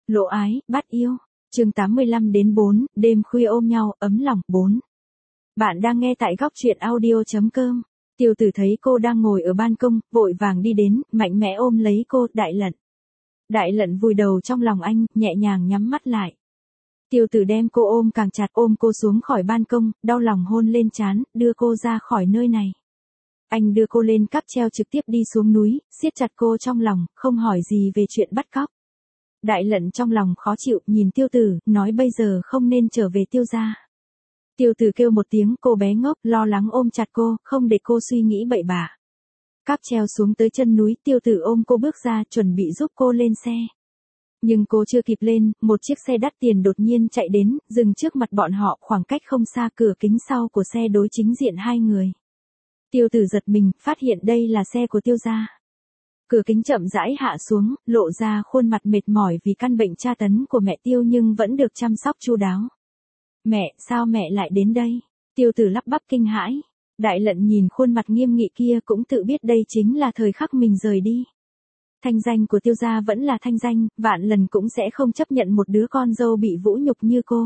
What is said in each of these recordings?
Lộ ái, bắt yêu. Chương 85-4, đêm khuya ôm nhau, ấm lòng, 4. Bạn đang nghe tại góc truyện audio.com. Tiêu Tử thấy cô đang ngồi ở ban công, vội vàng đi đến, mạnh mẽ ôm lấy cô, Đại Lận. Đại Lận vùi đầu trong lòng anh, nhẹ nhàng nhắm mắt lại. Tiêu Tử đem cô ôm càng chặt, ôm cô xuống khỏi ban công, đau lòng hôn lên trán, đưa cô ra khỏi nơi này. Anh đưa cô lên cáp treo trực tiếp đi xuống núi, siết chặt cô trong lòng, không hỏi gì về chuyện bắt cóc. Đại Lận trong lòng khó chịu, nhìn Tiêu Tử, nói bây giờ không nên trở về Tiêu gia. Tiêu Tử kêu một tiếng, cô bé ngốc, lo lắng ôm chặt cô, không để cô suy nghĩ bậy bạ. Cáp treo xuống tới chân núi, Tiêu Tử ôm cô bước ra, chuẩn bị giúp cô lên xe. Nhưng cô chưa kịp lên, một chiếc xe đắt tiền đột nhiên chạy đến, dừng trước mặt bọn họ, khoảng cách không xa, cửa kính sau của xe đối chính diện hai người. Tiêu Tử giật mình, phát hiện đây là xe của Tiêu gia. Cửa kính chậm rãi hạ xuống, lộ ra khuôn mặt mệt mỏi vì căn bệnh tra tấn của mẹ Tiêu nhưng vẫn được chăm sóc chu đáo. Mẹ, sao mẹ lại đến đây? Tiêu Tử lắp bắp kinh hãi. Đại Lận nhìn khuôn mặt nghiêm nghị kia cũng tự biết đây chính là thời khắc mình rời đi. Thanh danh của Tiêu gia vẫn là thanh danh, vạn lần cũng sẽ không chấp nhận một đứa con dâu bị vũ nhục như cô.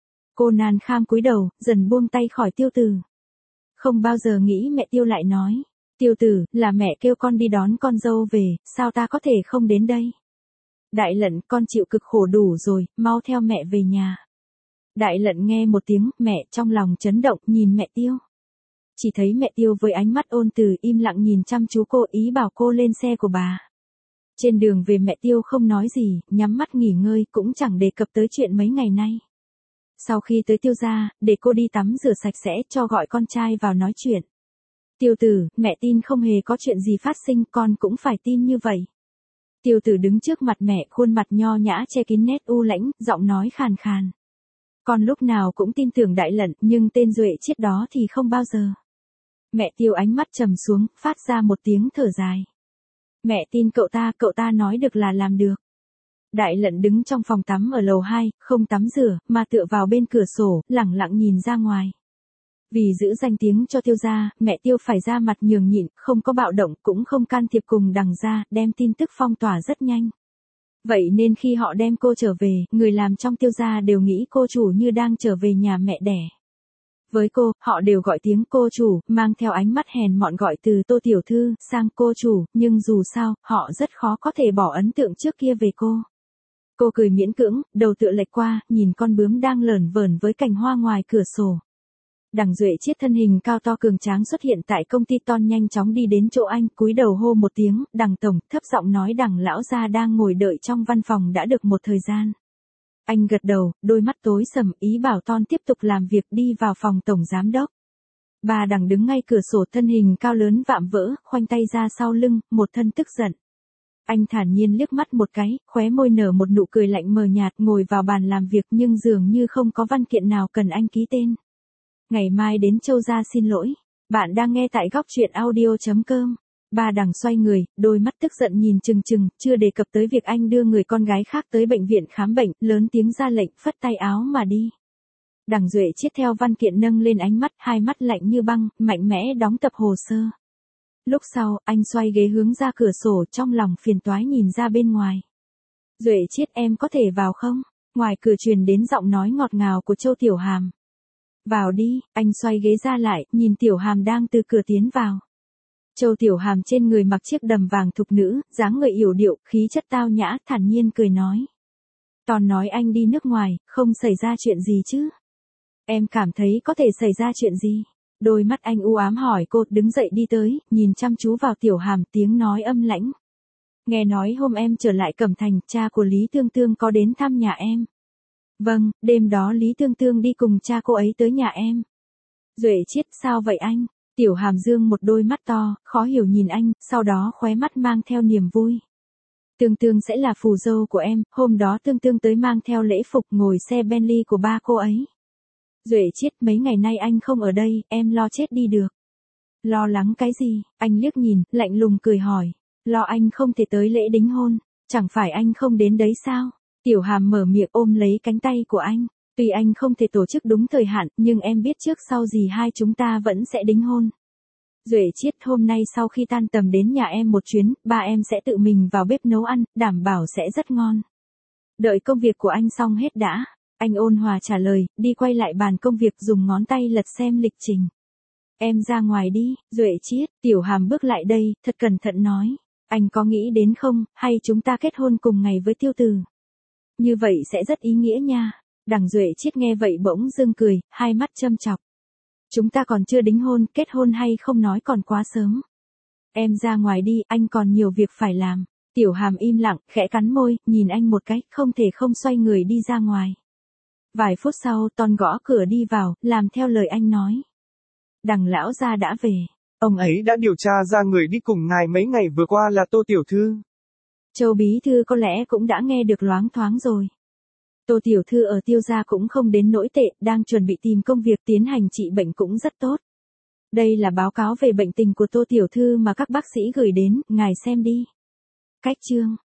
Cô nan kham cúi đầu, dần buông tay khỏi Tiêu Tử. Không bao giờ nghĩ mẹ Tiêu lại nói. Tiêu Tử, là mẹ kêu con đi đón con dâu về, sao ta có thể không đến đây? Đại Lận, con chịu cực khổ đủ rồi, mau theo mẹ về nhà. Đại Lận nghe một tiếng, mẹ, trong lòng chấn động, nhìn mẹ Tiêu. Chỉ thấy mẹ Tiêu với ánh mắt ôn từ im lặng nhìn chăm chú cô, ý bảo cô lên xe của bà. Trên đường về mẹ Tiêu không nói gì, nhắm mắt nghỉ ngơi, cũng chẳng đề cập tới chuyện mấy ngày nay. Sau khi tới Tiêu gia, để cô đi tắm rửa sạch sẽ, cho gọi con trai vào nói chuyện. Tiêu Tử, mẹ tin không hề có chuyện gì phát sinh, con cũng phải tin như vậy. Tiêu Tử đứng trước mặt mẹ, khuôn mặt nho nhã che kín nét u lãnh, giọng nói khàn khàn. Con lúc nào cũng tin tưởng Đại Lận, nhưng tên Duệ Chiết đó thì không bao giờ. Mẹ Tiêu ánh mắt trầm xuống, phát ra một tiếng thở dài. Mẹ tin cậu ta nói được là làm được. Đại Lận đứng trong phòng tắm ở lầu 2, không tắm rửa, mà tựa vào bên cửa sổ, lẳng lặng nhìn ra ngoài. Vì giữ danh tiếng cho Tiêu gia, mẹ Tiêu phải ra mặt nhường nhịn, không có bạo động, cũng không can thiệp cùng đằng gia, đem tin tức phong tỏa rất nhanh. Vậy nên khi họ đem cô trở về, người làm trong Tiêu gia đều nghĩ cô chủ như đang trở về nhà mẹ đẻ. Với cô, họ đều gọi tiếng cô chủ, mang theo ánh mắt hèn mọn gọi từ Tô tiểu thư sang cô chủ, nhưng dù sao, họ rất khó có thể bỏ ấn tượng trước kia về cô. Cô cười miễn cưỡng, đầu tựa lệch qua, nhìn con bướm đang lởn vởn với cành hoa ngoài cửa sổ. Đằng Duệ Chiết thân hình cao to cường tráng xuất hiện tại công ty Ton, nhanh chóng đi đến chỗ anh, cúi đầu hô một tiếng, Đằng tổng, thấp giọng nói Đằng lão gia đang ngồi đợi trong văn phòng đã được một thời gian. Anh gật đầu, đôi mắt tối sầm, ý bảo Ton tiếp tục làm việc, đi vào phòng tổng giám đốc. Bà Đằng đứng ngay cửa sổ, thân hình cao lớn vạm vỡ, khoanh tay ra sau lưng, một thân tức giận. Anh thản nhiên liếc mắt một cái, khóe môi nở một nụ cười lạnh mờ nhạt, ngồi vào bàn làm việc nhưng dường như không có văn kiện nào cần anh ký tên. Ngày mai đến Châu gia xin lỗi. Bạn đang nghe tại góc truyện audio.com. Bà Đằng xoay người, đôi mắt tức giận nhìn chừng chừng, chưa đề cập tới việc anh đưa người con gái khác tới bệnh viện khám bệnh, lớn tiếng ra lệnh, phất tay áo mà đi. Đằng Duệ Chiết theo văn kiện nâng lên ánh mắt, hai mắt lạnh như băng, mạnh mẽ đóng tập hồ sơ. Lúc sau, anh xoay ghế hướng ra cửa sổ, trong lòng phiền toái nhìn ra bên ngoài. Duệ Chiết, em có thể vào không? Ngoài cửa truyền đến giọng nói ngọt ngào của Châu Tiểu Hàm. Vào đi, anh xoay ghế ra lại, nhìn Tiểu Hàm đang từ cửa tiến vào. Châu Tiểu Hàm trên người mặc chiếc đầm vàng thục nữ, dáng người yểu điệu, khí chất tao nhã, thản nhiên cười nói. Ton nói anh đi nước ngoài, không xảy ra chuyện gì chứ? Em cảm thấy có thể xảy ra chuyện gì? Đôi mắt anh u ám hỏi cô, đứng dậy đi tới, nhìn chăm chú vào Tiểu Hàm, tiếng nói âm lãnh. Nghe nói hôm em trở lại Cẩm Thành, cha của Lý Tương Tương có đến thăm nhà em. Vâng, đêm đó Lý Tương Tương đi cùng cha cô ấy tới nhà em. Duệ Chiết, sao vậy anh? Tiểu Hàm dương một đôi mắt to, khó hiểu nhìn anh, sau đó khóe mắt mang theo niềm vui. Tương Tương sẽ là phù dâu của em, hôm đó Tương Tương tới mang theo lễ phục, ngồi xe Bentley của ba cô ấy. Duệ Chiết, mấy ngày nay anh không ở đây, em lo chết đi được. Lo lắng cái gì? Anh liếc nhìn, lạnh lùng cười hỏi. Lo anh không thể tới lễ đính hôn, chẳng phải anh không đến đấy sao? Tiểu Hàm mở miệng ôm lấy cánh tay của anh. Tuy anh không thể tổ chức đúng thời hạn, nhưng em biết trước sau gì hai chúng ta vẫn sẽ đính hôn. Duệ Chiết, hôm nay sau khi tan tầm đến nhà em một chuyến, ba em sẽ tự mình vào bếp nấu ăn, đảm bảo sẽ rất ngon. Đợi công việc của anh xong hết đã. Anh ôn hòa trả lời, đi quay lại bàn công việc dùng ngón tay lật xem lịch trình. Em ra ngoài đi, Duệ Chiết. Tiểu Hàm bước lại đây, thật cẩn thận nói. Anh có nghĩ đến không, hay chúng ta kết hôn cùng ngày với Tiêu Từ? Như vậy sẽ rất ý nghĩa nha. Đằng Duệ Chiết nghe vậy bỗng dưng cười, hai mắt châm chọc. Chúng ta còn chưa đính hôn, kết hôn hay không nói còn quá sớm. Em ra ngoài đi, anh còn nhiều việc phải làm. Tiểu Hàm im lặng, khẽ cắn môi, nhìn anh một cái, không thể không xoay người đi ra ngoài. Vài phút sau, Ton gõ cửa đi vào, làm theo lời anh nói. Đằng lão gia đã về. Ông ấy đã điều tra ra người đi cùng ngài mấy ngày vừa qua là Tô tiểu thư. Châu bí thư có lẽ cũng đã nghe được loáng thoáng rồi. Tô tiểu thư ở Tiêu gia cũng không đến nỗi tệ, đang chuẩn bị tìm công việc tiến hành trị bệnh cũng rất tốt. Đây là báo cáo về bệnh tình của Tô tiểu thư mà các bác sĩ gửi đến, ngài xem đi. Cách chương